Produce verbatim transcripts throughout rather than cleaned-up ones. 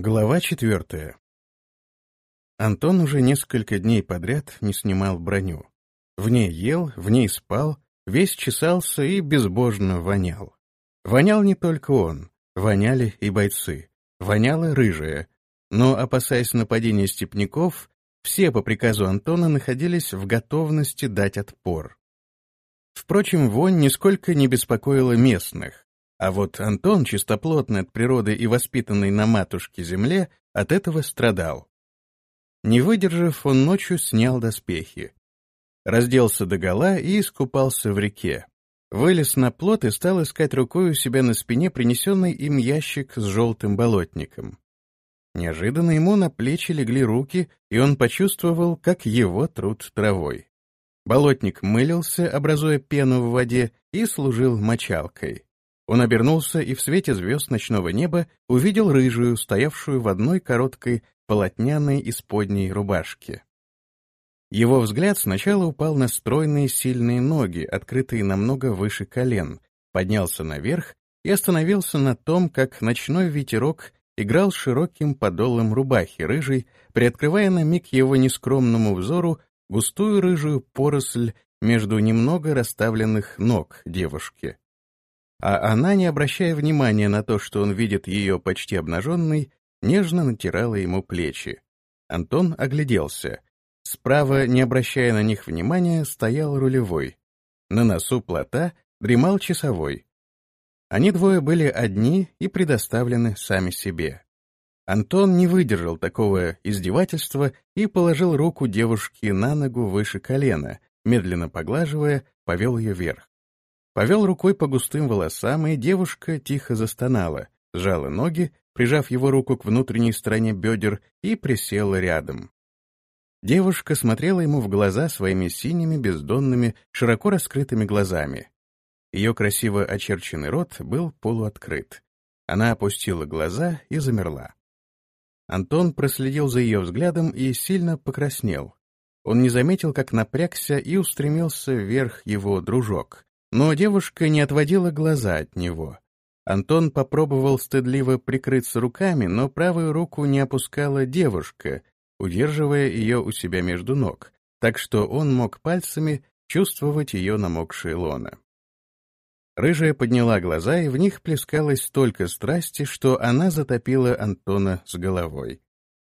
Глава четвертая. Антон уже несколько дней подряд не снимал броню. В ней ел, в ней спал, весь чесался и безбожно вонял. Вонял не только он, воняли и бойцы. Воняла рыжая. Но, опасаясь нападения степняков, все по приказу Антона находились в готовности дать отпор. Впрочем, вонь нисколько не беспокоила местных. А вот Антон, чистоплотный от природы и воспитанный на матушке земле, от этого страдал. Не выдержав, он ночью снял доспехи. Разделся догола и искупался в реке. Вылез на плот и стал искать рукой у себя на спине принесенный им ящик с желтым болотником. Неожиданно ему на плечи легли руки, и он почувствовал, как его трут травой. Болотник мылился, образуя пену в воде, и служил мочалкой. Он обернулся и в свете звезд ночного неба увидел рыжую, стоявшую в одной короткой полотняной исподней рубашке. Его взгляд сначала упал на стройные сильные ноги, открытые намного выше колен, поднялся наверх и остановился на том, как ночной ветерок играл широким подолом рубахи рыжей, приоткрывая на миг его нескромному взору густую рыжую поросль между немного расставленных ног девушки. А она, не обращая внимания на то, что он видит ее почти обнаженной, нежно натирала ему плечи. Антон огляделся. Справа, не обращая на них внимания, стоял рулевой. На носу плота дремал часовой. Они двое были одни и предоставлены сами себе. Антон не выдержал такого издевательства и положил руку девушке на ногу выше колена, медленно поглаживая, повел ее вверх. Повел рукой по густым волосам, и девушка тихо застонала, сжала ноги, прижав его руку к внутренней стороне бедер, и присела рядом. Девушка смотрела ему в глаза своими синими, бездонными, широко раскрытыми глазами. Ее красиво очерченный рот был полуоткрыт. Она опустила глаза и замерла. Антон проследил за ее взглядом и сильно покраснел. Он не заметил, как напрягся и устремился вверх его дружок. Но девушка не отводила глаза от него. Антон попробовал стыдливо прикрыться руками, но правую руку не опускала девушка, удерживая ее у себя между ног, так что он мог пальцами чувствовать ее намокшее лоно. Рыжая подняла глаза, и в них плескалось столько страсти, что она затопила Антона с головой.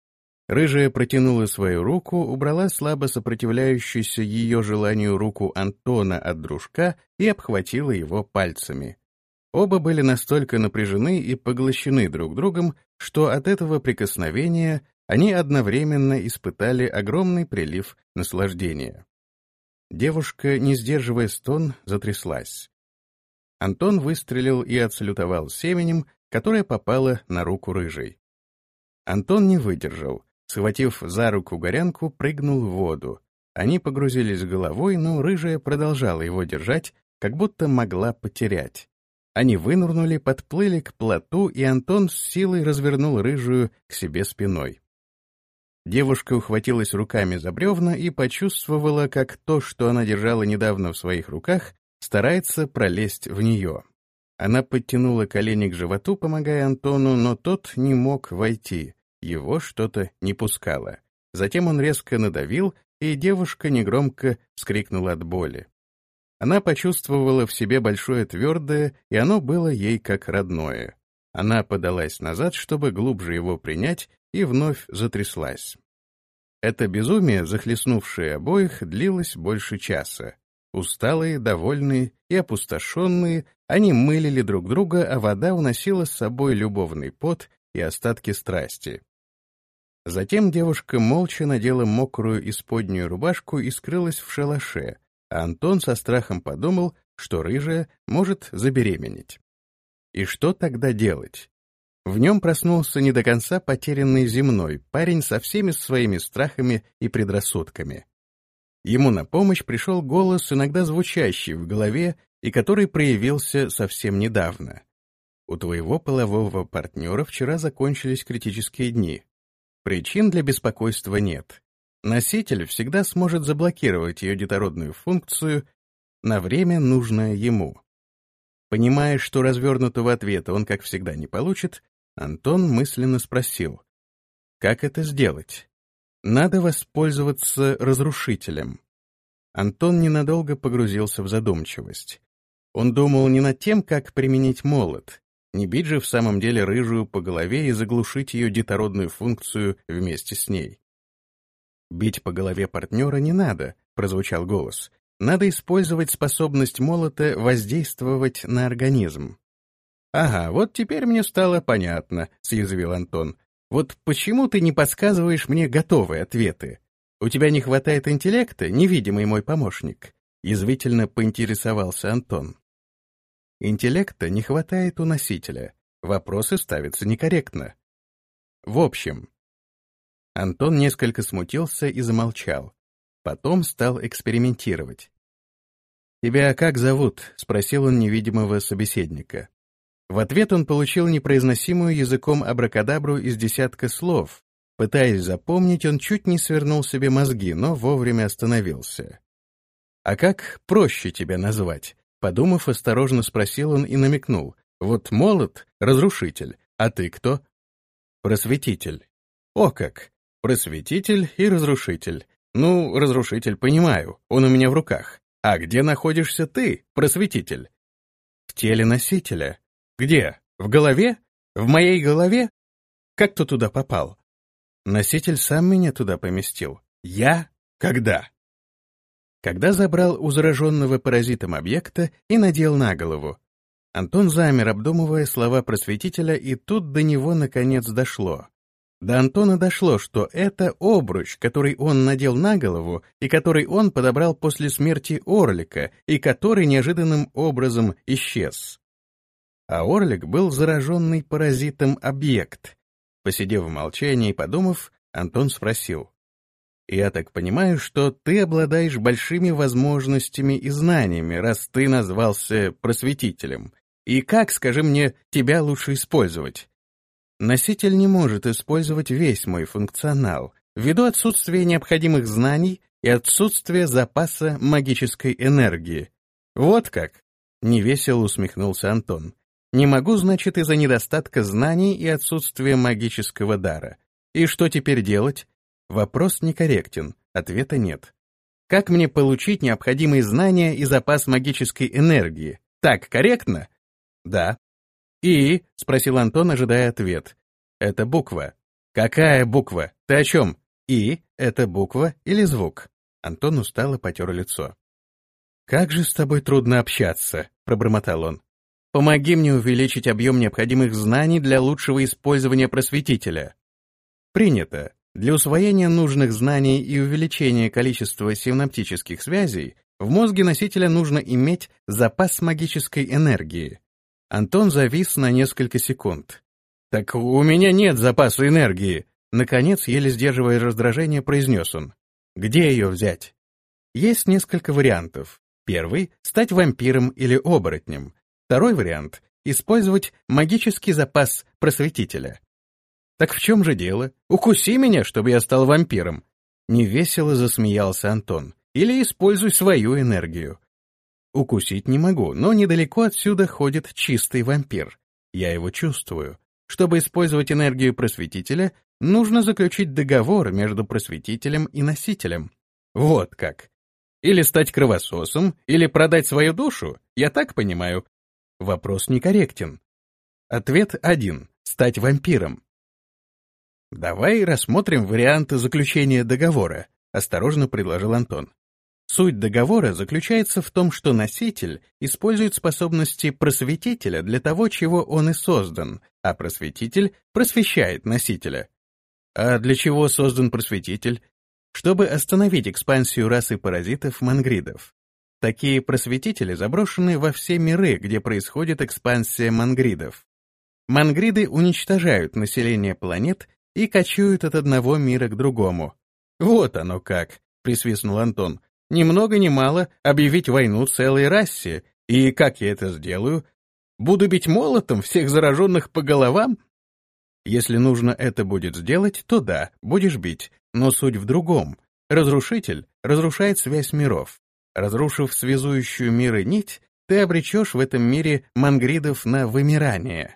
Рыжая протянула свою руку, убрала слабо сопротивляющуюся ее желанию руку Антона от дружка и обхватила его пальцами. Оба были настолько напряжены и поглощены друг другом, что от этого прикосновения они одновременно испытали огромный прилив наслаждения. Девушка, не сдерживая стон, затряслась. Антон выстрелил и отсалютовал семенем, которое попало на руку рыжей. Антон не выдержал. Схватив за руку горянку, прыгнул в воду. Они погрузились головой, но рыжая продолжала его держать, как будто могла потерять. Они вынырнули, подплыли к плоту, и Антон с силой развернул рыжую к себе спиной. Девушка ухватилась руками за бревна и почувствовала, как то, что она держала недавно в своих руках, старается пролезть в нее. Она подтянула колени к животу, помогая Антону, но тот не мог войти. Его что-то не пускало. Затем он резко надавил, и девушка негромко вскрикнула от боли. Она почувствовала в себе большое твердое, и оно было ей как родное. Она подалась назад, чтобы глубже его принять, и вновь затряслась. Это безумие, захлестнувшее обоих, длилось больше часа. Усталые, довольные и опустошенные, они мылили друг друга, а вода уносила с собой любовный пот и остатки страсти. Затем девушка молча надела мокрую исподнюю рубашку и скрылась в шалаше, а Антон со страхом подумал, что рыжая может забеременеть. И что тогда делать? В нем проснулся не до конца потерянный земной парень со всеми своими страхами и предрассудками. Ему на помощь пришел голос, иногда звучащий в голове, и который проявился совсем недавно. У твоего полового партнера вчера закончились критические дни. Причин для беспокойства нет. Носитель всегда сможет заблокировать ее детородную функцию на время, нужное ему. Понимая, что развернутого ответа он, как всегда, не получит, Антон мысленно спросил, Как это сделать? Надо воспользоваться разрушителем. Антон ненадолго погрузился в задумчивость. Он думал не над тем, как применить молот, не бить же в самом деле рыжую по голове и заглушить ее детородную функцию вместе с ней. «Бить по голове партнера не надо», — прозвучал голос. «Надо использовать способность молота воздействовать на организм». «Ага, вот теперь мне стало понятно», — съязвил Антон. «Вот почему ты не подсказываешь мне готовые ответы? У тебя не хватает интеллекта, невидимый мой помощник?» — язвительно поинтересовался Антон. Интеллекта не хватает у носителя. Вопросы ставятся некорректно. В общем, Антон несколько смутился и замолчал. Потом стал экспериментировать. «Тебя как зовут?» — спросил он невидимого собеседника. В ответ он получил непроизносимую языком абракадабру из десятка слов. Пытаясь запомнить, он чуть не свернул себе мозги, но вовремя остановился. «А как проще тебя назвать?» Подумав, осторожно спросил он и намекнул. «Вот молот — разрушитель, а ты кто?» «Просветитель». «О как! Просветитель и разрушитель. Ну, разрушитель понимаю, он у меня в руках. А где находишься ты, просветитель?» «В теле носителя». «Где? В голове? В моей голове? Как ты туда попал?» «Носитель сам меня туда поместил». «Я? Когда?» Когда забрал у зараженного паразитом объекта и надел на голову. Антон замер, обдумывая слова просветителя, и тут до него наконец дошло. До Антона дошло, что это обруч, который он надел на голову и который он подобрал после смерти Орлика и который неожиданным образом исчез. А Орлик был зараженный паразитом объект. Посидев в молчании и подумав, Антон спросил. «Я так понимаю, что ты обладаешь большими возможностями и знаниями, раз ты назвался просветителем. И как, скажи мне, тебя лучше использовать?» «Носитель не может использовать весь мой функционал, ввиду отсутствия необходимых знаний и отсутствия запаса магической энергии». «Вот как?» — невесело усмехнулся Антон. «Не могу, значит, из-за недостатка знаний и отсутствия магического дара. И что теперь делать?» Вопрос некорректен, ответа нет. Как мне получить необходимые знания и запас магической энергии? Так корректно? Да. И? Спросил Антон, ожидая ответ. Это буква. Какая буква? Ты о чем? И? Это буква или звук? Антон устало потер лицо. Как же с тобой трудно общаться, пробормотал он. Помоги мне увеличить объем необходимых знаний для лучшего использования просветителя. Принято. Для усвоения нужных знаний и увеличения количества синаптических связей в мозге носителя нужно иметь запас магической энергии. Антон завис на несколько секунд. «Так у меня нет запаса энергии!» Наконец, еле сдерживая раздражение, произнес он. «Где ее взять?» Есть несколько вариантов. Первый — стать вампиром или оборотнем. Второй вариант — использовать магический запас просветителя. «Так в чем же дело? Укуси меня, чтобы я стал вампиром!» Невесело засмеялся Антон. «Или используй свою энергию». «Укусить не могу, но недалеко отсюда ходит чистый вампир. Я его чувствую. Чтобы использовать энергию просветителя, нужно заключить договор между просветителем и носителем. Вот как. Или стать кровососом, или продать свою душу, я так понимаю?» Вопрос некорректен. Ответ один. Стать вампиром. «Давай рассмотрим варианты заключения договора», — осторожно предложил Антон. Суть договора заключается в том, что носитель использует способности просветителя для того, чего он и создан, а просветитель просвещает носителя. А для чего создан просветитель? Чтобы остановить экспансию расы паразитов-мангридов. Такие просветители заброшены во все миры, где происходит экспансия мангридов. Мангриды уничтожают население планет и кочуют от одного мира к другому. «Вот оно как», — присвистнул Антон. «Ни много ни мало объявить войну целой расе. И как я это сделаю? Буду бить молотом всех зараженных по головам?» «Если нужно это будет сделать, то да, будешь бить. Но суть в другом. Разрушитель разрушает связь миров. Разрушив связующую миры нить, ты обречешь в этом мире мангридов на вымирание.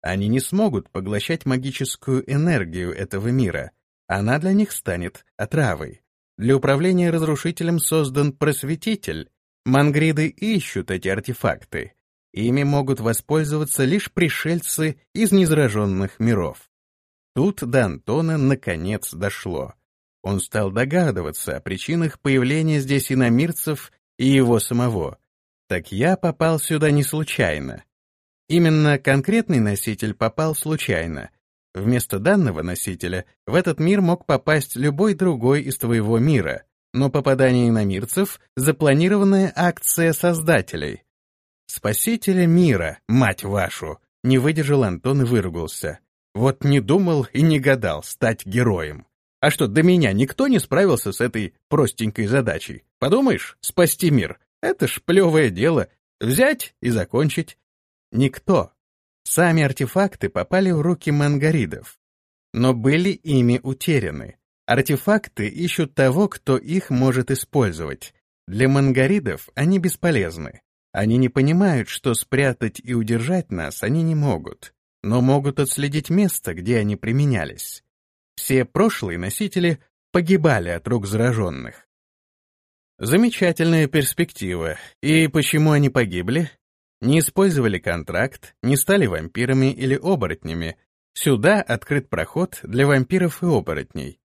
Они не смогут поглощать магическую энергию этого мира. Она для них станет отравой. Для управления разрушителем создан просветитель. Мангриды ищут эти артефакты. Ими могут воспользоваться лишь пришельцы из незараженных миров. Тут до Антона наконец дошло. Он стал догадываться о причинах появления здесь иномирцев и его самого. Так я попал сюда не случайно. Именно конкретный носитель попал случайно. Вместо данного носителя в этот мир мог попасть любой другой из твоего мира, но попадание иномирцев — запланированная акция создателей. «Спасителя мира, мать вашу!» — не выдержал Антон и выругался. «Вот не думал и не гадал стать героем. А что, до меня никто не справился с этой простенькой задачей? Подумаешь, спасти мир — это ж плевое дело. Взять и закончить». Никто. Сами артефакты попали в руки мангоридов, но были ими утеряны. Артефакты ищут того, кто их может использовать. Для мангоридов они бесполезны. Они не понимают, что спрятать и удержать нас они не могут, но могут отследить место, где они применялись. Все прошлые носители погибали от рук зараженных. Замечательная перспектива. И почему они погибли? Не использовали контракт, не стали вампирами или оборотнями. Сюда открыт проход для вампиров и оборотней.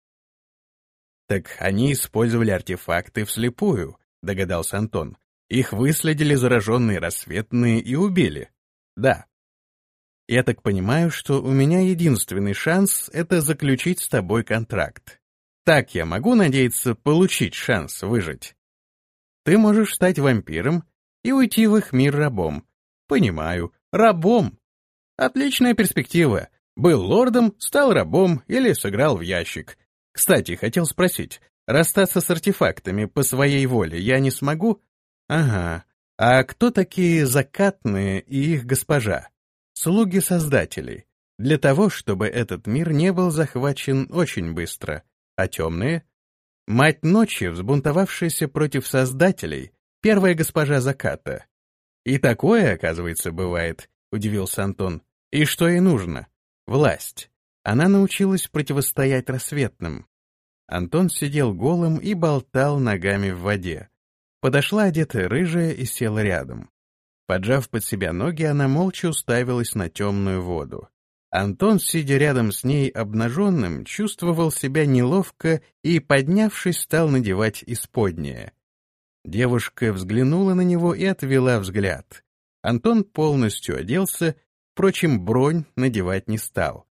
Так они использовали артефакты вслепую, догадался Антон. Их выследили зараженные рассветные и убили. Да. Я так понимаю, что у меня единственный шанс — это заключить с тобой контракт. Так я могу надеяться получить шанс выжить. Ты можешь стать вампиром и уйти в их мир рабом. Понимаю, рабом. Отличная перспектива. Был лордом, стал рабом или сыграл в ящик. Кстати, хотел спросить, расстаться с артефактами по своей воле я не смогу? Ага. А кто такие закатные и их госпожа? Слуги создателей. Для того, чтобы этот мир не был захвачен очень быстро. А темные? Мать ночи, взбунтовавшаяся против создателей, первая госпожа заката. И такое, оказывается, бывает, удивился Антон. И что ей нужно? Власть. Она научилась противостоять рассветным. Антон сидел голым и болтал ногами в воде. Подошла одетая рыжая и села рядом. Поджав под себя ноги, она молча уставилась на темную воду. Антон, сидя рядом с ней обнаженным, чувствовал себя неловко и, поднявшись, стал надевать исподнее. Девушка взглянула на него и отвела взгляд. Антон полностью оделся, впрочем, бронь надевать не стал.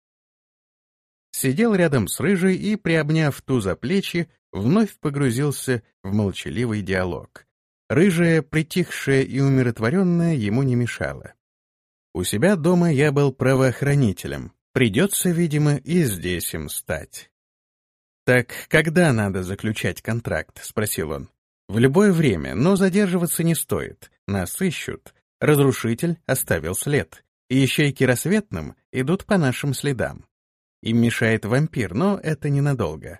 Сидел рядом с рыжей и, приобняв ту за плечи, вновь погрузился в молчаливый диалог. Рыжая, притихшая и умиротворенная, ему не мешала. У себя дома я был правоохранителем. Придется, видимо, и здесь им стать. «Так когда надо заключать контракт?» — спросил он. «В любое время, но задерживаться не стоит. Нас ищут. Разрушитель оставил след. И ищейки рассветным идут по нашим следам. Им мешает вампир, но это ненадолго».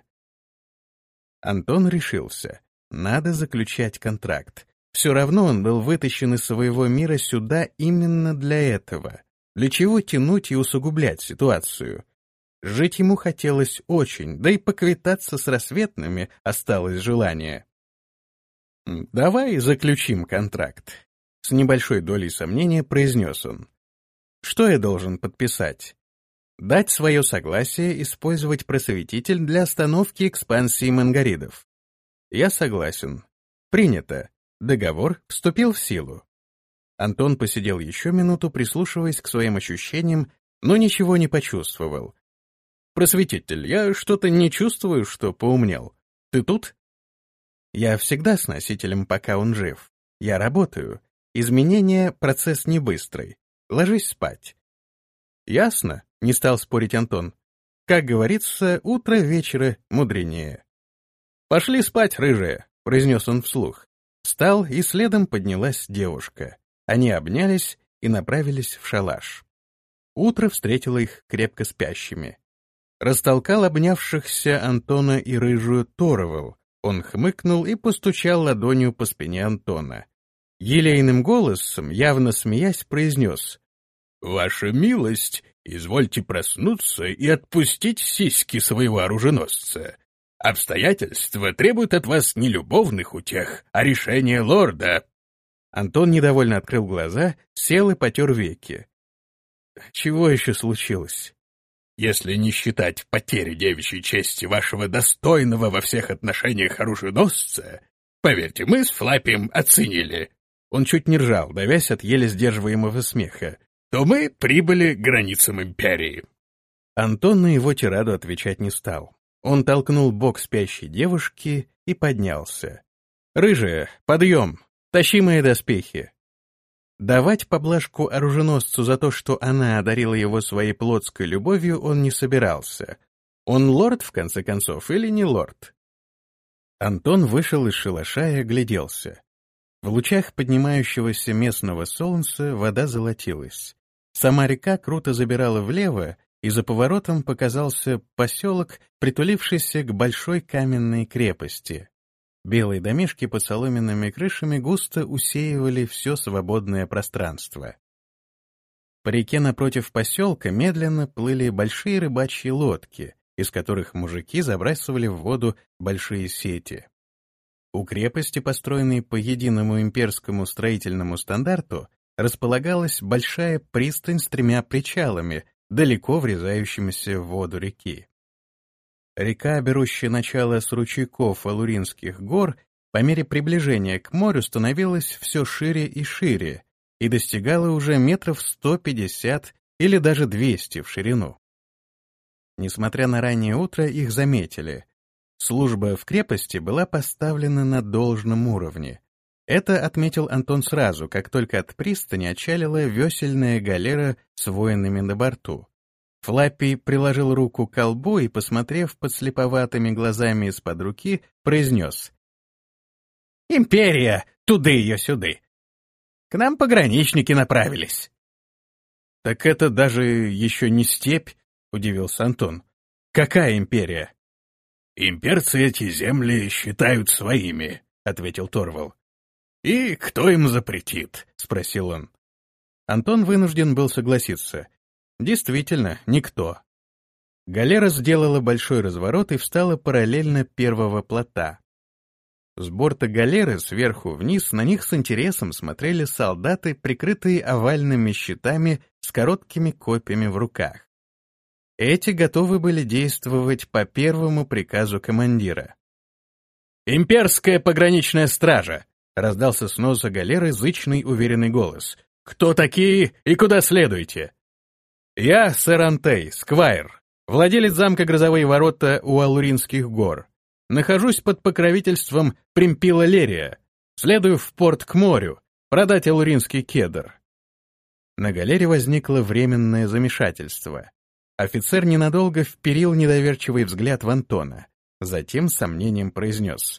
Антон решился. Надо заключать контракт. Все равно он был вытащен из своего мира сюда именно для этого. Для чего тянуть и усугублять ситуацию? Жить ему хотелось очень, да и поквитаться с рассветными осталось желание. «Давай заключим контракт», — с небольшой долей сомнения произнес он. «Что я должен подписать? Дать свое согласие использовать просветитель для остановки экспансии мангоридов. Я согласен. Принято. Договор вступил в силу». Антон посидел еще минуту, прислушиваясь к своим ощущениям, но ничего не почувствовал. «Просветитель, я что-то не чувствую, что поумнел. Ты тут?» «Я всегда с носителем, пока он жив. Я работаю. Изменения — процесс не быстрый. Ложись спать». «Ясно», — не стал спорить Антон. «Как говорится, утро вечера мудренее». «Пошли спать, рыжая», — произнес он вслух. Встал, и следом поднялась девушка. Они обнялись и направились в шалаш. Утро встретило их крепко спящими. Растолкал обнявшихся Антона и рыжую Торовал. Он хмыкнул и постучал ладонью по спине Антона. Елейным голосом, явно смеясь, произнес: «Ваша милость, Извольте проснуться и отпустить сиськи своего оруженосца. Обстоятельства требуют от вас не любовных утех, а решения лорда». Антон недовольно открыл глаза, сел и потер веки. Чего еще случилось? «Если не считать потери девичьей чести вашего достойного во всех отношениях оруженосца, поверьте, мы с Флаппием оценили». Он чуть не ржал, давясь от еле сдерживаемого смеха. «То мы прибыли к границам империи». Антон на его тираду отвечать не стал. Он толкнул бок спящей девушки и поднялся. «Рыжая, подъем! Тащи мои доспехи!» Давать поблажку оруженосцу за то, что она одарила его своей плотской любовью, он не собирался. Он лорд, в конце концов, или не лорд? Антон вышел из шалаша и огляделся. В лучах поднимающегося местного солнца вода золотилась. Сама река круто забирала влево, и за поворотом показался поселок, притулившийся к большой каменной крепости. Белые домишки под соломенными крышами густо усеивали все свободное пространство. По реке напротив поселка медленно плыли большие рыбачьи лодки, из которых мужики забрасывали в воду большие сети. У крепости, построенной по единому имперскому строительному стандарту, располагалась большая пристань с тремя причалами, далеко врезающимися в воду реки. Река, берущая начало с ручейков Алуринских гор, по мере приближения к морю становилась все шире и шире и достигала уже метров сто пятьдесят или даже двести в ширину. Несмотря на раннее утро, их заметили. Служба в крепости была поставлена на должном уровне. Это отметил Антон сразу, как только от пристани отчалила весельная галера с воинами на борту. Флаппи приложил руку к колбу и, посмотрев подслеповатыми глазами из-под руки, произнес: «Империя! Туды ее сюды! К нам пограничники направились!» «Так это даже еще не степь?» — удивился Антон. «Какая империя?» «Имперцы эти земли считают своими», — ответил Торвал. «И кто им запретит?» — спросил он. Антон вынужден был согласиться. Действительно, никто. Галера сделала большой разворот и встала параллельно первого плота. С борта галеры сверху вниз на них с интересом смотрели солдаты, прикрытые овальными щитами с короткими копьями в руках. Эти готовы были действовать по первому приказу командира. «Имперская пограничная стража!» — раздался с носа галеры зычный уверенный голос. «Кто такие и куда следуете?» «Я сэр Антей, сквайр, владелец замка Грозовые ворота у Алуринских гор. Нахожусь под покровительством Примпила Лерия. Следую в порт к морю, продать алуринский кедр». На галере возникло временное замешательство. Офицер ненадолго вперил недоверчивый взгляд в Антона, затем с сомнением произнес: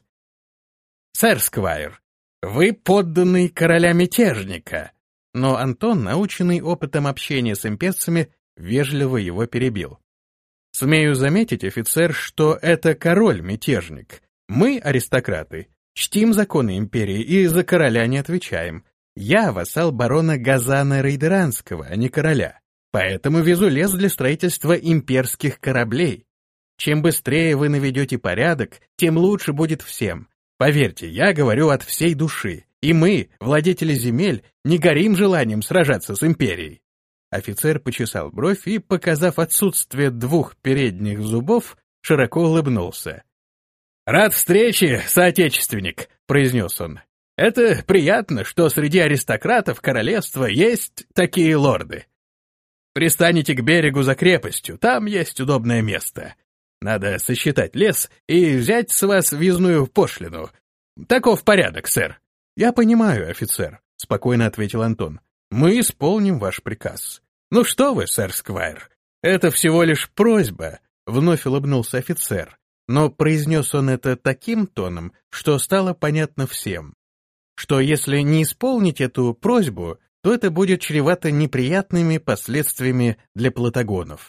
«Сэр Сквайр, вы подданный короля-мятежника». Но Антон, наученный опытом общения с имперцами, вежливо его перебил. «Смею заметить, офицер, что это король-мятежник. Мы, аристократы, чтим законы империи и за короля не отвечаем. Я вассал барона Газана Рейдеранского, а не короля. Поэтому везу лес для строительства имперских кораблей. Чем быстрее вы наведете порядок, тем лучше будет всем. Поверьте, я говорю от всей души. И мы, владетели земель, не горим желанием сражаться с империей». Офицер почесал бровь и, показав отсутствие двух передних зубов, широко улыбнулся. «Рад встрече, соотечественник», — произнес он. «Это приятно, что среди аристократов королевства есть такие лорды. Пристанете к берегу за крепостью, там есть удобное место. Надо сосчитать лес и взять с вас въездную пошлину. Таков порядок, сэр». «Я понимаю, офицер», — спокойно ответил Антон. «Мы исполним ваш приказ». «Ну что вы, сэр Сквайр, это всего лишь просьба», — вновь улыбнулся офицер, но произнес он это таким тоном, что стало понятно всем, что если не исполнить эту просьбу, то это будет чревато неприятными последствиями для плотогонов.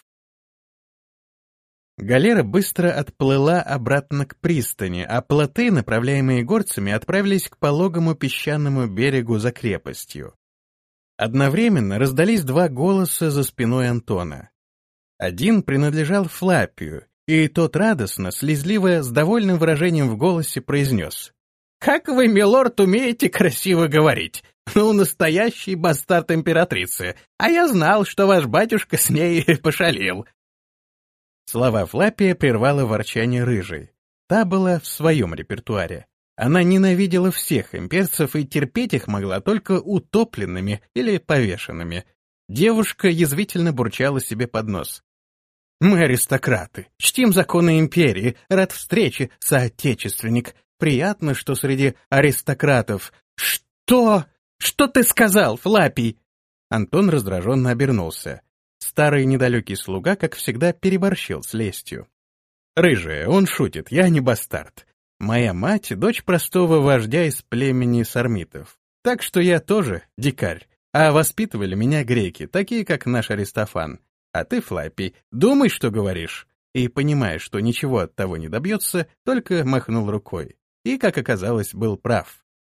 Галера быстро отплыла обратно к пристани, а плоты, направляемые горцами, отправились к пологому песчаному берегу за крепостью. Одновременно раздались два голоса за спиной Антона. Один принадлежал Флаппию, и тот радостно, слезливо, с довольным выражением в голосе произнес: «Как вы, милорд, умеете красиво говорить! Ну, настоящий бастард императрицы! А я знал, что ваш батюшка с ней пошалил!» Слова Флаппия прервало ворчание рыжей. Та была в своем репертуаре. Она ненавидела всех имперцев и терпеть их могла только утопленными или повешенными. Девушка язвительно бурчала себе под нос: «Мы аристократы, чтим законы империи, рад встрече, соотечественник. Приятно, что среди аристократов...» «Что? Что ты сказал, Флаппий?» Антон раздраженно обернулся. Старый недалекий слуга, как всегда, переборщил с лестью. «Рыжая, он шутит, я не бастард. Моя мать — дочь простого вождя из племени сармитов. Так что я тоже дикарь, а воспитывали меня греки, такие как наш Аристофан. А ты, Флаппий, думай, что говоришь». И, понимая, что ничего от того не добьется, только махнул рукой. И, как оказалось, был прав.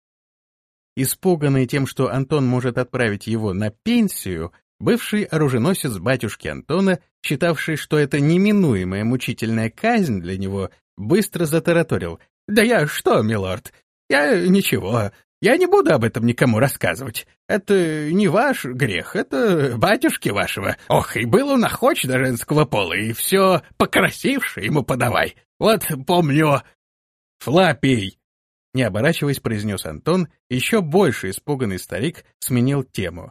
Испуганный тем, что Антон может отправить его на пенсию, бывший оруженосец батюшки Антона, считавший, что это неминуемая мучительная казнь для него, быстро затараторил: «Да я что, милорд? Я ничего. Я не буду об этом никому рассказывать. Это не ваш грех, это батюшки вашего. Ох, и был он охоч до женского пола, и все покрасивше ему подавай. Вот помню...» «Флаппий!» Не оборачиваясь, произнес Антон, еще больше испуганный старик сменил тему.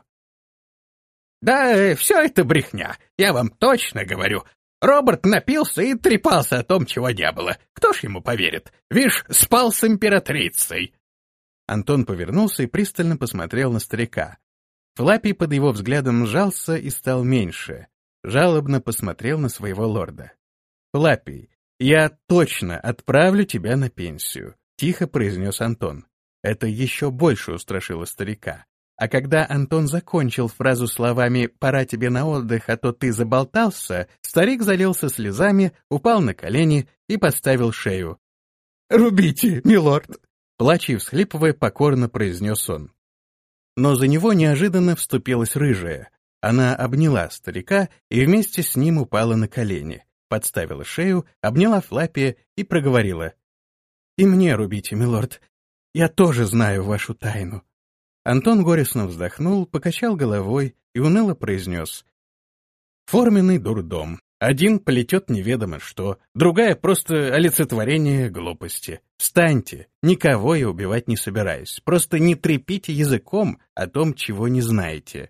«Да все это брехня, я вам точно говорю. Роберт напился и трепался о том, чего не было. Кто ж ему поверит? Вишь, спал с императрицей!» Антон повернулся и пристально посмотрел на старика. Флаппий под его взглядом сжался и стал меньше. Жалобно посмотрел на своего лорда. «Флаппий, я точно отправлю тебя на пенсию», — тихо произнес Антон. Это еще больше устрашило старика. А когда Антон закончил фразу словами «пора тебе на отдых, а то ты заболтался», старик залился слезами, упал на колени и подставил шею. «Рубите, милорд!» Плача и всхлипывая, покорно произнес он. Но за него неожиданно вступилась рыжая. Она обняла старика и вместе с ним упала на колени, подставила шею, обняла Флаппия и проговорила: «И мне рубите, милорд. Я тоже знаю вашу тайну». Антон горестно вздохнул, покачал головой и уныло произнес: «Форменный дурдом. Один плетет неведомо что, другая просто олицетворение глупости. Встаньте, никого я убивать не собираюсь, просто не трепите языком о том, чего не знаете».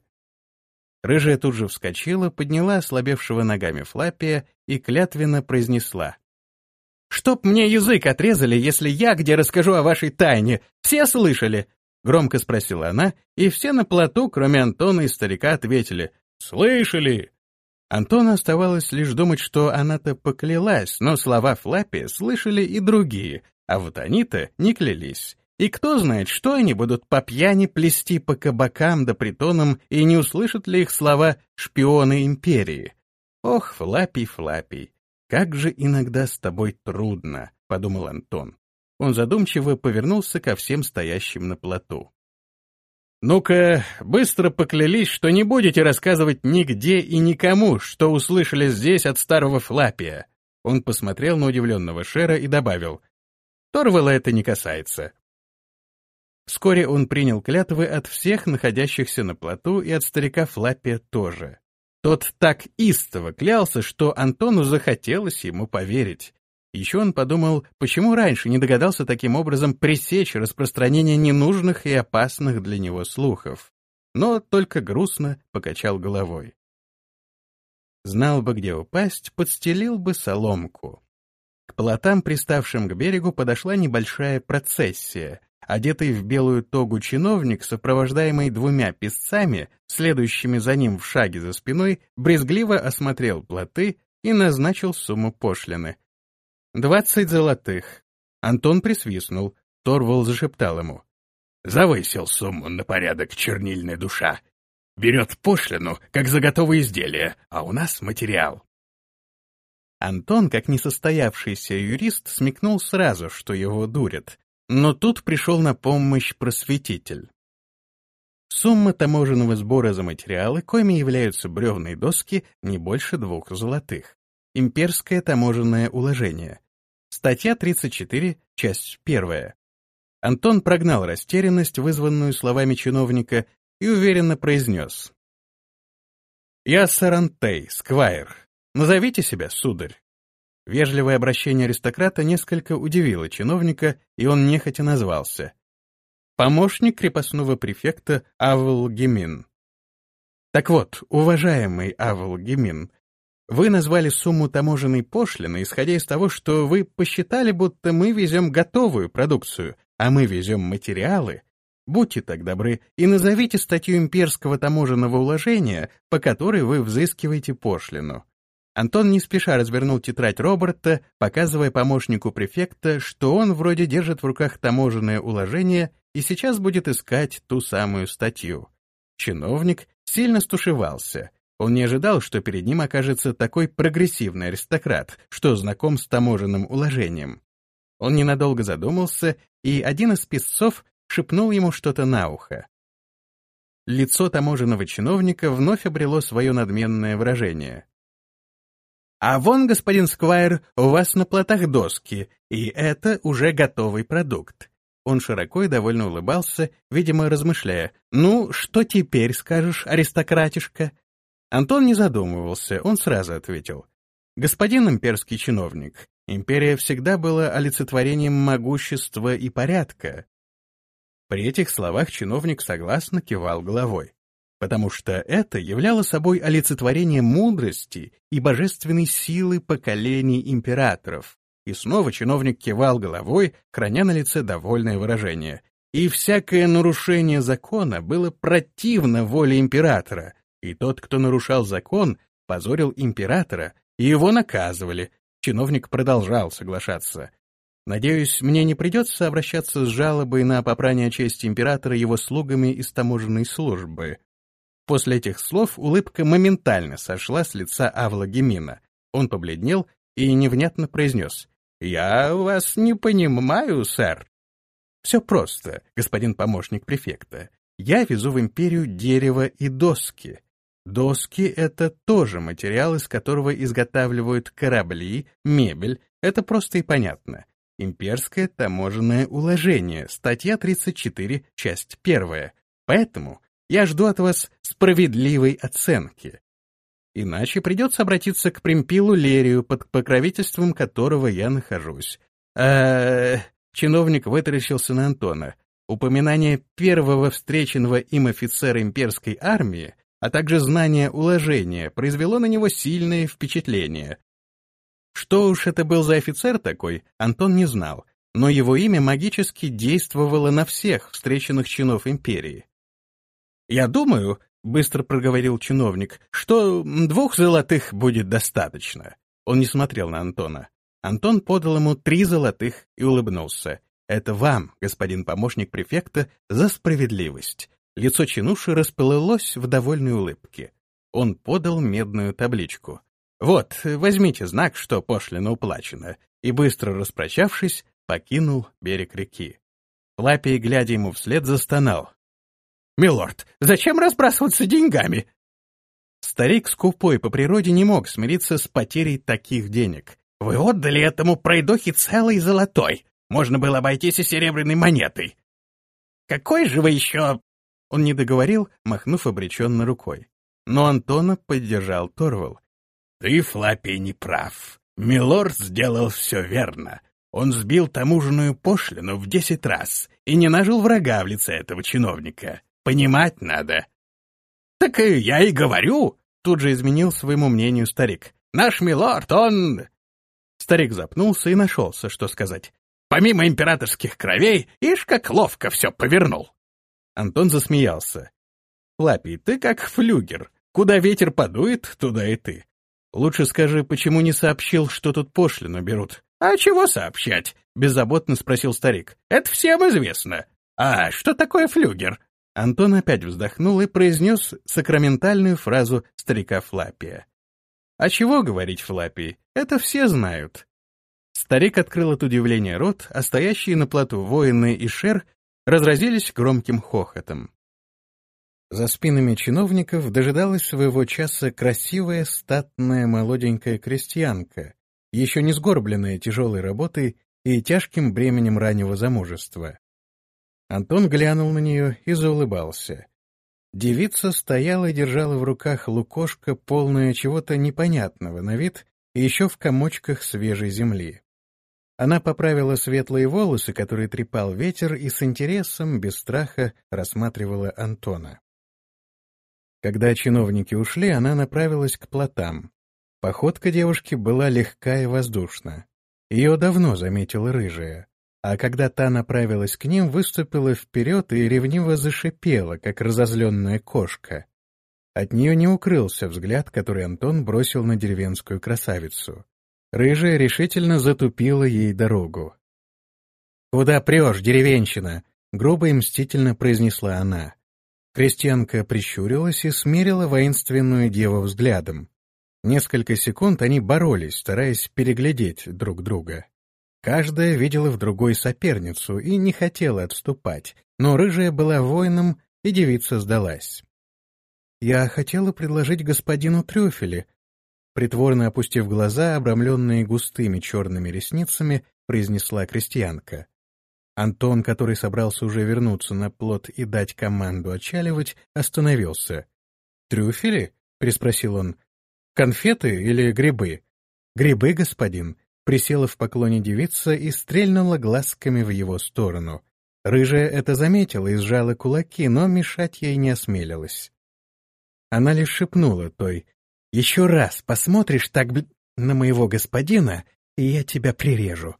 Рыжая тут же вскочила, подняла ослабевшего ногами Флаппия и клятвенно произнесла: «Чтоб мне язык отрезали, если я где расскажу о вашей тайне? Все слышали?» Громко спросила она, и все на плоту, кроме Антона и старика, ответили: «Слышали!» Антону оставалось лишь думать, что она-то поклялась, но слова Флаппия слышали и другие, а вот они-то не клялись. И кто знает, что они будут по пьяни плести по кабакам да притонам, и не услышат ли их слова шпионы империи. «Ох, Флаппий, Флаппий, как же иногда с тобой трудно», — подумал Антон. Он задумчиво повернулся ко всем стоящим на плоту. «Ну-ка, быстро поклялись, что не будете рассказывать нигде и никому, что услышали здесь от старого Флаппия». Он посмотрел на удивленного Шера и добавил: «Торвала это не касается». Вскоре он принял клятвы от всех находящихся на плоту и от старика Флаппия тоже. Тот так истово клялся, что Антону захотелось ему поверить. Еще он подумал, почему раньше не догадался таким образом пресечь распространение ненужных и опасных для него слухов. Но только грустно покачал головой. Знал бы, где упасть, подстелил бы соломку. К плотам, приставшим к берегу, подошла небольшая процессия. Одетый в белую тогу чиновник, сопровождаемый двумя песцами, следующими за ним в шаге за спиной, брезгливо осмотрел плоты и назначил сумму пошлины. «Двадцать золотых». Антон присвистнул. Торвал зашептал ему: «Завысил сумму на порядок, чернильная душа. Берет пошлину, как за готовое изделие, а у нас материал». Антон, как несостоявшийся юрист, смекнул сразу, что его дурят. Но тут пришел на помощь просветитель. Сумма таможенного сбора за материалы, коими являются бревна и доски, не больше двух золотых. Имперское таможенное уложение. Статья тридцать четыре, часть первая. Антон прогнал растерянность, вызванную словами чиновника, и уверенно произнес: «Я Сарантей, сквайр. Назовите себя, сударь». Вежливое обращение аристократа несколько удивило чиновника, и он нехотя назвался: помощник крепостного префекта Авл Гемин. Так вот, уважаемый Авл Гемин, вы назвали сумму таможенной пошлины, исходя из того, что вы посчитали, будто мы везем готовую продукцию, а мы везем материалы. Будьте так добры и назовите статью имперского таможенного уложения, по которой вы взыскиваете пошлину. Антон не спеша развернул тетрадь Роберта, показывая помощнику префекта, что он вроде держит в руках таможенное уложение и сейчас будет искать ту самую статью. Чиновник сильно стушевался. Он не ожидал, что перед ним окажется такой прогрессивный аристократ, что знаком с таможенным уложением. Он ненадолго задумался, и один из писцов шепнул ему что-то на ухо. Лицо таможенного чиновника вновь обрело свое надменное выражение. «А вон, господин сквайр, у вас на плотах доски, и это уже готовый продукт». Он широко и довольно улыбался, видимо, размышляя: «Ну, что теперь скажешь, аристократишка?» Антон не задумывался, он сразу ответил: «Господин имперский чиновник, империя всегда была олицетворением могущества и порядка». При этих словах чиновник согласно кивал головой, потому что это являло собой олицетворение мудрости и божественной силы поколений императоров. И снова чиновник кивал головой, храня на лице довольное выражение. И всякое нарушение закона было противно воле императора, и тот, кто нарушал закон, позорил императора, и его наказывали. Чиновник продолжал соглашаться. «Надеюсь, мне не придется обращаться с жалобой на попрание чести императора его слугами из таможенной службы». После этих слов улыбка моментально сошла с лица Авла Гемина. Он побледнел и невнятно произнес: «Я вас не понимаю, сэр». «Все просто, господин помощник префекта. Я везу в империю дерево и доски. Доски — это тоже материал, из которого изготавливают корабли, мебель. Это просто и понятно. Имперское таможенное уложение, статья тридцать четыре, часть первая. Поэтому я жду от вас справедливой оценки. Иначе придется обратиться к Примпилу Лерию, под покровительством которого я нахожусь. А чиновник вытаращился на Антона. Упоминание первого встреченного им офицера имперской армии, а также знание уложения, произвело на него сильное впечатление. Что уж это был за офицер такой, Антон не знал, но его имя магически действовало на всех встреченных чинов империи. «Я думаю, — быстро проговорил чиновник, — что двух золотых будет достаточно». Он не смотрел на Антона. Антон подал ему три золотых и улыбнулся. «Это вам, господин помощник префекта, за справедливость». Лицо чинуши расплылось в довольной улыбке. Он подал медную табличку. «Вот, возьмите знак, что пошлина уплачена», и, быстро распрощавшись, покинул берег реки. Флаппий, глядя ему вслед, застонал. «Милорд, зачем разбрасываться деньгами?» Старик, скупой по природе, не мог смириться с потерей таких денег. «Вы отдали этому пройдохе целый золотой. Можно было обойтись и серебряной монетой». «Какой же вы еще...» Он не договорил, махнув обреченно рукой. Но Антона поддержал Торвал. «Ты, Флаппий, не прав. Милорд сделал все верно. Он сбил таможенную пошлину в десять раз и не нажил врага в лице этого чиновника. Понимать надо». «Так и я и говорю», — тут же изменил своему мнению старик. «Наш милорд, он...» Старик запнулся и нашелся, что сказать. «Помимо императорских кровей, ишь, как ловко все повернул». Антон засмеялся. «Флаппий, ты как флюгер. Куда ветер подует, туда и ты. Лучше скажи, почему не сообщил, что тут пошлину берут?» «А чего сообщать?» — беззаботно спросил старик. «Это всем известно. А что такое флюгер?» Антон опять вздохнул и произнес сакраментальную фразу старика Флаппия. «А чего говорить, Флаппий? Это все знают». Старик открыл от удивления рот, а стоящие на плоту воины и шер разразились громким хохотом. За спинами чиновников дожидалась своего часа красивая, статная, молоденькая крестьянка, еще не сгорбленная тяжелой работой и тяжким бременем раннего замужества. Антон глянул на нее и заулыбался. Девица стояла и держала в руках лукошко, полное чего-то непонятного на вид и еще в комочках свежей земли. Она поправила светлые волосы, которые трепал ветер, и с интересом, без страха, рассматривала Антона. Когда чиновники ушли, она направилась к плотам. Походка девушки была легка и воздушна. Ее давно заметила рыжая, а когда та направилась к ним, выступила вперед и ревниво зашипела, как разозленная кошка. От нее не укрылся взгляд, который Антон бросил на деревенскую красавицу. Рыжая решительно затупила ей дорогу. «Куда прешь, деревенщина?» — грубо и мстительно произнесла она. Крестьянка прищурилась и смерила воинственную деву взглядом. Несколько секунд они боролись, стараясь переглядеть друг друга. Каждая видела в другой соперницу и не хотела отступать, но рыжая была воином, и девица сдалась. «Я хотела предложить господину трюфели», притворно опустив глаза, обрамленные густыми черными ресницами, произнесла крестьянка. Антон, который собрался уже вернуться на плот и дать команду отчаливать, остановился. «Трюфели?» — переспросил он. «Конфеты или грибы?» «Грибы, господин», — присела в поклоне девица и стрельнула глазками в его сторону. Рыжая это заметила и сжала кулаки, но мешать ей не осмелилась. Она лишь шепнула той: «Еще раз посмотришь так на моего господина, и я тебя прирежу».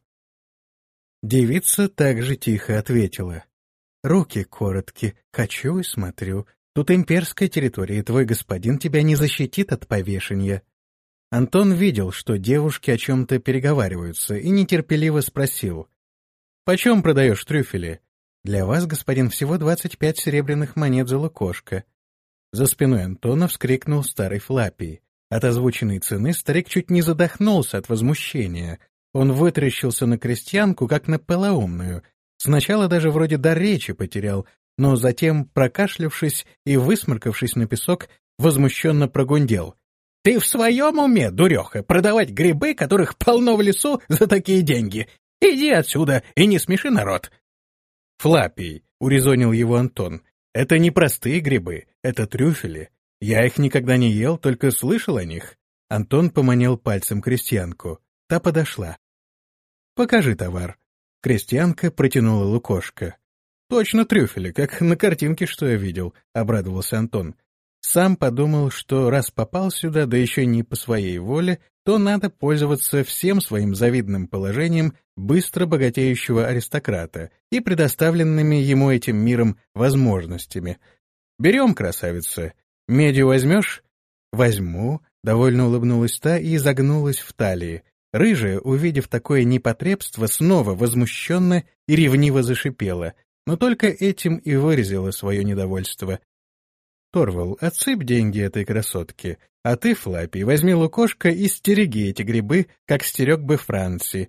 Девица также тихо ответила: «Руки короткие, хочу и смотрю. Тут имперская территория, и твой господин тебя не защитит от повешения». Антон видел, что девушки о чем-то переговариваются, и нетерпеливо спросил: «Почем продаешь трюфели?» «Для вас, господин, всего двадцать пять серебряных монет за лукошко». За спиной Антона вскрикнул старый Флапий. От озвученной цены старик чуть не задохнулся от возмущения. Он вытаращился на крестьянку, как на полоумную. Сначала даже вроде дар речи потерял, но затем, прокашлявшись и высморкавшись на песок, возмущенно прогундел: «Ты в своем уме, дуреха, продавать грибы, которых полно в лесу, за такие деньги? Иди отсюда и не смеши народ!» «Флапий», — урезонил его Антон, — «это не простые грибы, это трюфели. Я их никогда не ел, только слышал о них». Антон поманил пальцем крестьянку. Та подошла. «Покажи товар». Крестьянка протянула лукошко. «Точно трюфели, как на картинке, что я видел», — обрадовался Антон. Сам подумал, что раз попал сюда, да еще не по своей воле, то надо пользоваться всем своим завидным положением быстро богатеющего аристократа и предоставленными ему этим миром возможностями. «Берем, красавица. Медью возьмешь?» «Возьму», — довольно улыбнулась та и изогнулась в талии. Рыжая, увидев такое непотребство, снова возмущенно и ревниво зашипела, но только этим и выразила свое недовольство. «Торвал, отсыпь деньги этой красотке, а ты, Флапий, возьми лукошко и стереги эти грибы, как стерег бы Франции».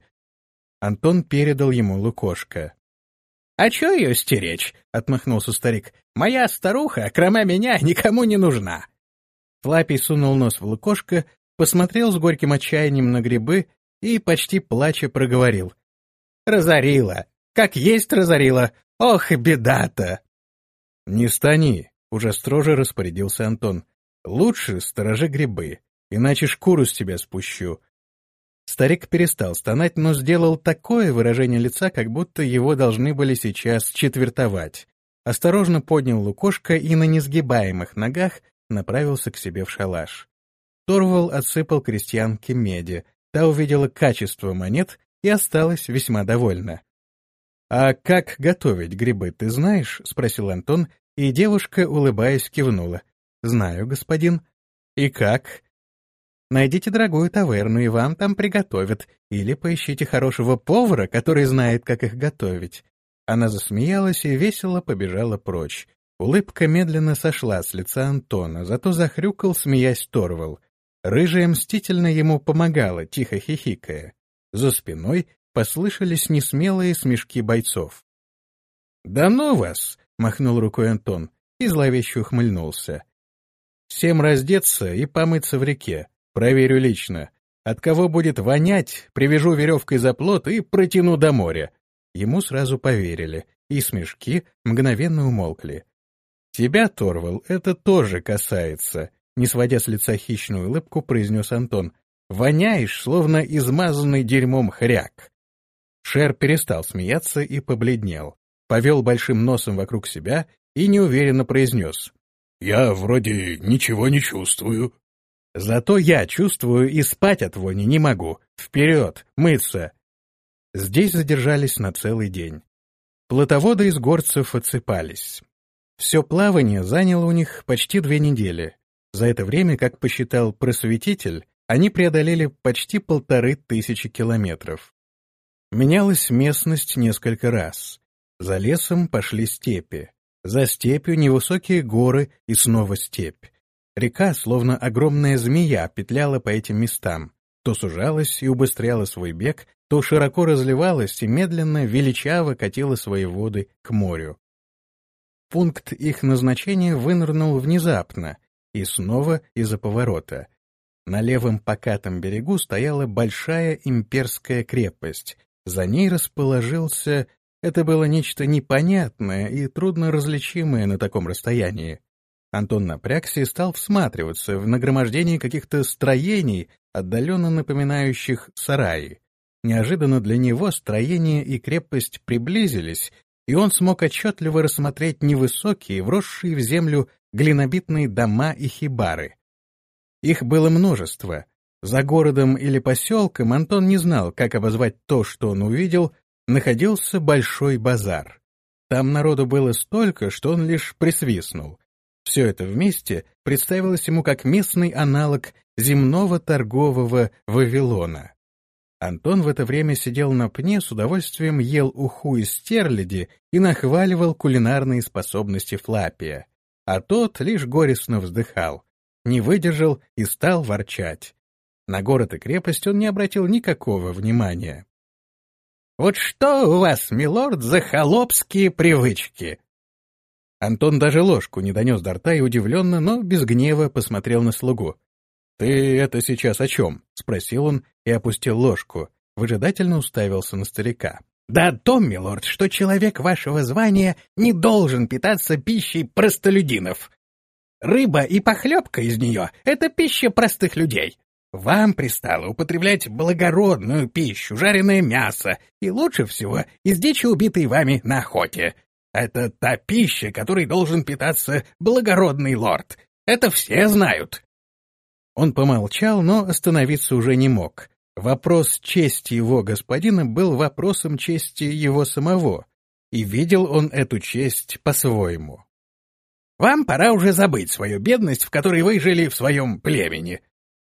Антон передал ему лукошко. «А чё ее стеречь?» — отмахнулся старик. «Моя старуха, кроме меня, никому не нужна». Флапий сунул нос в лукошко, посмотрел с горьким отчаянием на грибы и, почти плача, проговорил: «Разорила! Как есть разорила! Ох, беда-то!» «Не стани!» — уже строже распорядился Антон. «Лучше сторожи грибы, иначе шкуру с тебя спущу». Старик перестал стонать, но сделал такое выражение лица, как будто его должны были сейчас четвертовать. Осторожно поднял лукошко и на несгибаемых ногах направился к себе в шалаш. Торвал отсыпал крестьянке меди, та увидела качество монет и осталась весьма довольна. «А как готовить грибы, ты знаешь?» — спросил Антон, и девушка, улыбаясь, кивнула. «Знаю, господин». «И как?» «Найдите дорогую таверну, и вам там приготовят, или поищите хорошего повара, который знает, как их готовить». Она засмеялась и весело побежала прочь. Улыбка медленно сошла с лица Антона, зато захрюкал, смеясь, Торвал. Рыжая мстительно ему помогала, тихо хихикая. За спиной послышались несмелые смешки бойцов. «Да ну вас!» — махнул рукой Антон. и зловеще ухмыльнулся. «Всем раздеться и помыться в реке. Проверю лично. От кого будет вонять, привяжу веревкой за плот и протяну до моря». Ему сразу поверили, и смешки мгновенно умолкли. «Тебя, Торвал, это тоже касается», — не сводя с лица хищную улыбку, произнес Антон. «Воняешь, словно измазанный дерьмом хряк». Шер перестал смеяться и побледнел, повел большим носом вокруг себя и неуверенно произнес. «Я вроде ничего не чувствую». «Зато я чувствую и спать от вони не могу. Вперед, мыться!» Здесь задержались на целый день. Плотоводы из горцев отсыпались. Все плавание заняло у них почти две недели. За это время, как посчитал просветитель, они преодолели почти полторы тысячи километров. Менялась местность несколько раз. За лесом пошли степи. За степью невысокие горы и снова степь. Река, словно огромная змея, петляла по этим местам. То сужалась и убыстряла свой бег, то широко разливалась и медленно, величаво катила свои воды к морю. Пункт их назначения вынырнул внезапно, и снова из-за поворота. На левом покатом берегу стояла большая имперская крепость. За ней расположился... Это было нечто непонятное и трудно различимое на таком расстоянии. Антон напрягся и стал всматриваться в нагромождение каких-то строений, отдаленно напоминающих сараи. Неожиданно для него строение и крепость приблизились, и он смог отчетливо рассмотреть невысокие, вросшие в землю глинобитные дома и хибары. Их было множество. За городом или поселком Антон не знал, как обозвать то, что он увидел, находился большой базар. Там народу было столько, что он лишь присвистнул. Все это вместе представилось ему как местный аналог земного торгового Вавилона. Антон в это время сидел на пне, с удовольствием ел уху из стерляди и нахваливал кулинарные способности Флапия, а тот лишь горестно вздыхал, не выдержал и стал ворчать. На город и крепость он не обратил никакого внимания. «Вот что у вас, милорд, за холопские привычки?» Антон даже ложку не донес до рта и удивленно, но без гнева посмотрел на слугу. «Ты это сейчас о чем?» — спросил он и опустил ложку, выжидательно уставился на старика. «Да о том, милорд, что человек вашего звания не должен питаться пищей простолюдинов. Рыба и похлебка из нее — это пища простых людей. Вам пристало употреблять благородную пищу, жареное мясо, и лучше всего из дичи, убитой вами на охоте. Это та пища, которой должен питаться благородный лорд. Это все знают». Он помолчал, но остановиться уже не мог. Вопрос чести его господина был вопросом чести его самого, и видел он эту честь по-своему. «Вам пора уже забыть свою бедность, в которой вы жили в своем племени».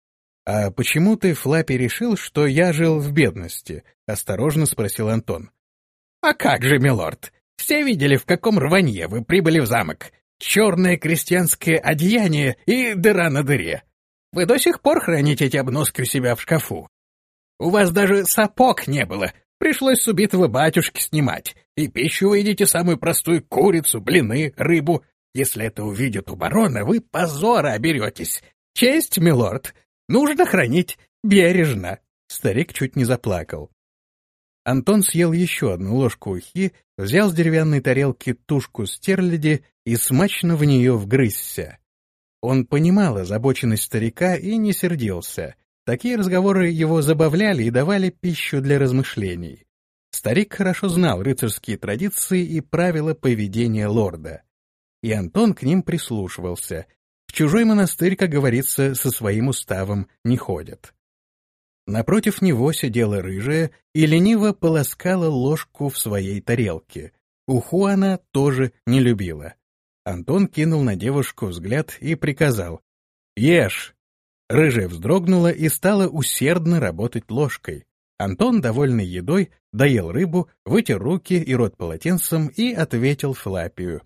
«А почему ты, Флапи, решил, что я жил в бедности?» — осторожно спросил Антон. «А как же, милорд? Все видели, в каком рванье вы прибыли в замок. Черное крестьянское одеяние и дыра на дыре. Вы до сих пор храните эти обноски у себя в шкафу. У вас даже сапог не было, пришлось с убитого батюшки снимать. И пищу вы едите самую простую курицу, блины, рыбу. Если это увидят у барона, вы позора оберетесь. Честь, милорд, нужно хранить бережно». Старик чуть не заплакал. Антон съел еще одну ложку ухи, взял с деревянной тарелки тушку стерляди и смачно в нее вгрызся. Он понимал озабоченность старика и не сердился. Такие разговоры его забавляли и давали пищу для размышлений. Старик хорошо знал рыцарские традиции и правила поведения лорда. И Антон к ним прислушивался. В чужой монастырь, как говорится, со своим уставом не ходят. Напротив него сидела рыжая и лениво полоскала ложку в своей тарелке. Уху она тоже не любила. Антон кинул на девушку взгляд и приказал: «Ешь!». Рыжая вздрогнула и стала усердно работать ложкой. Антон, довольный едой, доел рыбу, вытер руки и рот полотенцем и ответил Флапию: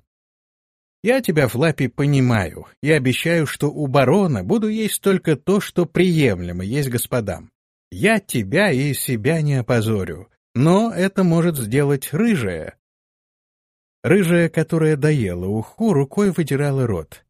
«Я тебя, Флапи, понимаю и обещаю, что у барона буду есть только то, что приемлемо есть господам. Я тебя и себя не опозорю, но это может сделать рыжая». Рыжая, которая доела уху, рукой вытирала рот.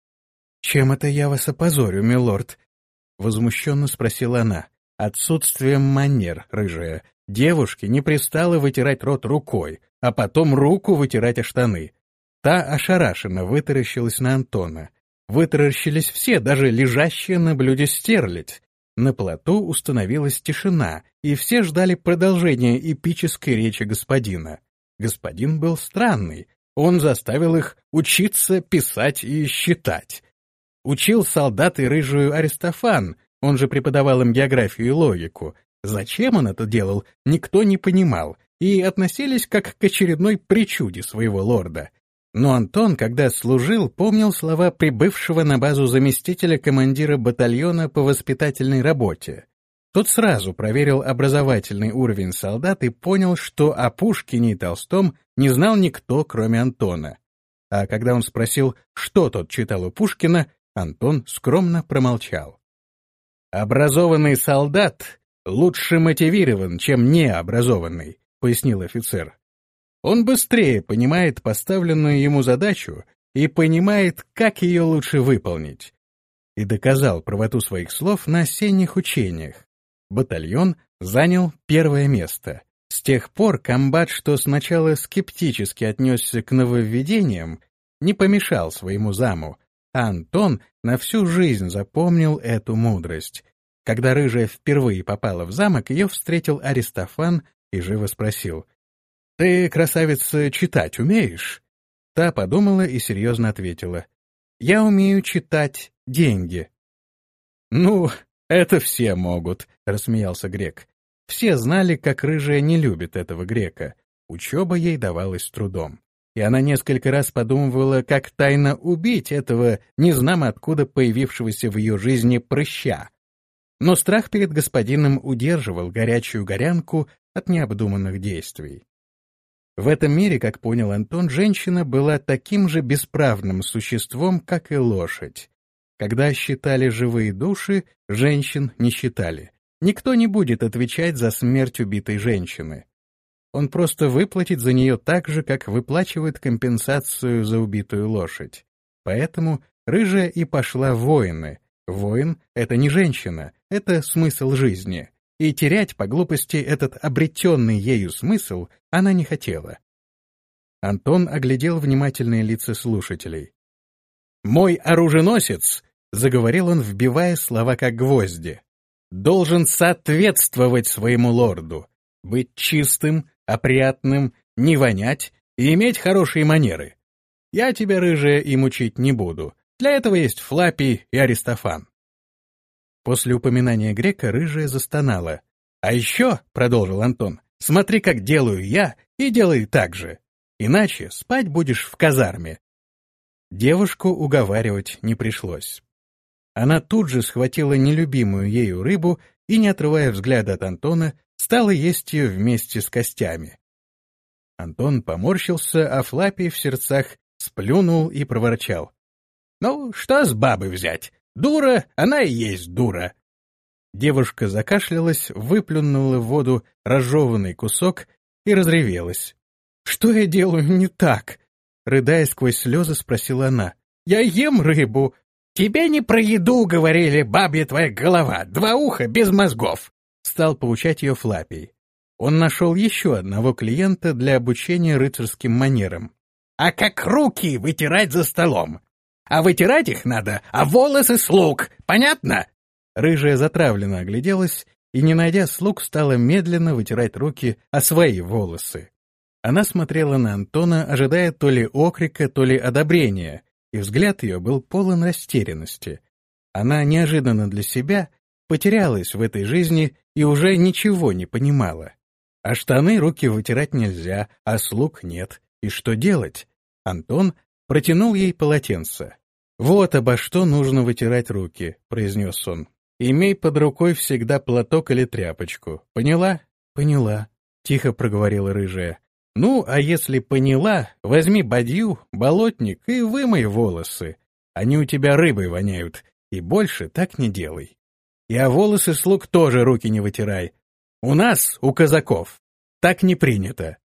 «Чем это я вас опозорю, милорд?» — возмущенно спросила она. «Отсутствием манер, рыжая. Девушке не пристало вытирать рот рукой, а потом руку вытирать о штаны». Та ошарашенно вытаращилась на Антона. Вытаращились все, даже лежащие на блюде стерлядь. На плоту установилась тишина, и все ждали продолжения эпической речи господина. Господин был странный. Он заставил их учиться писать и считать. Учил солдат и рыжую Аристофан, он же преподавал им географию и логику. Зачем он это делал, никто не понимал, и относились как к очередной причуде своего лорда. Но Антон, когда служил, помнил слова прибывшего на базу заместителя командира батальона по воспитательной работе. Тот сразу проверил образовательный уровень солдат и понял, что о Пушкине и Толстом не знал никто, кроме Антона. А когда он спросил, что тот читал у Пушкина, Антон скромно промолчал. «Образованный солдат лучше мотивирован, чем необразованный», — пояснил офицер. «Он быстрее понимает поставленную ему задачу и понимает, как ее лучше выполнить». И доказал правоту своих слов на осенних учениях. Батальон занял первое место. С тех пор комбат, что сначала скептически отнесся к нововведениям, не помешал своему заму, а Антон на всю жизнь запомнил эту мудрость. Когда рыжая впервые попала в замок, ее встретил Аристофан и живо спросил: «Ты, красавица, читать умеешь?» Та подумала и серьезно ответила: «Я умею читать деньги». «Ну, это все могут», — рассмеялся грек. Все знали, как рыжая не любит этого грека. Учеба ей давалась с трудом. И она несколько раз подумывала, как тайно убить этого незнамо откуда появившегося в ее жизни прыща. Но страх перед господином удерживал горячую горянку от необдуманных действий. В этом мире, как понял Антон, женщина была таким же бесправным существом, как и лошадь. Когда считали живые души, женщин не считали. Никто не будет отвечать за смерть убитой женщины. Он просто выплатит за нее так же, как выплачивает компенсацию за убитую лошадь. Поэтому рыжая и пошла в воины. Воин — это не женщина, это смысл жизни. И терять по глупости этот обретенный ею смысл она не хотела. Антон оглядел внимательные лица слушателей. «Мой оруженосец», — заговорил он, вбивая слова как гвозди, — «должен соответствовать своему лорду, быть чистым, опрятным, не вонять и иметь хорошие манеры. Я тебя, рыжая, и мучить не буду. Для этого есть Флапий и Аристофан». После упоминания грека рыжая застонала. «А еще, — продолжил Антон, — смотри, как делаю я, и делай так же. Иначе спать будешь в казарме». Девушку уговаривать не пришлось. Она тут же схватила нелюбимую ею рыбу и, не отрывая взгляда от Антона, стала есть ее вместе с костями. Антон поморщился, а Флапий в сердцах сплюнул и проворчал: «Ну, что с бабы взять? Дура, она и есть дура». Девушка закашлялась, выплюнула в воду разжеванный кусок и разревелась. «Что я делаю не так?» — рыдая сквозь слезы, спросила она. «Я ем рыбу». «Тебе не про еду говорили, бабья твоя голова, два уха без мозгов», — стал поучать ее Флапий. Он нашел еще одного клиента для обучения рыцарским манерам. «А как руки вытирать за столом? А вытирать их надо, а волосы слуг, понятно?» Рыжая затравленно огляделась и, не найдя слуг, стала медленно вытирать руки о свои волосы. Она смотрела на Антона, ожидая то ли окрика, то ли одобрения, и взгляд ее был полон растерянности. Она неожиданно для себя потерялась в этой жизни и уже ничего не понимала. А штаны руки вытирать нельзя, а слуг нет. И что делать? Антон протянул ей полотенце. «Вот обо что нужно вытирать руки», — произнес он. «Имей под рукой всегда платок или тряпочку. Поняла?» «Поняла», — тихо проговорила рыжая. «Ну, а если поняла, возьми бадью, болотник и вымой волосы. Они у тебя рыбой воняют, и больше так не делай. И о волосы слуг тоже руки не вытирай. У нас, у казаков, так не принято».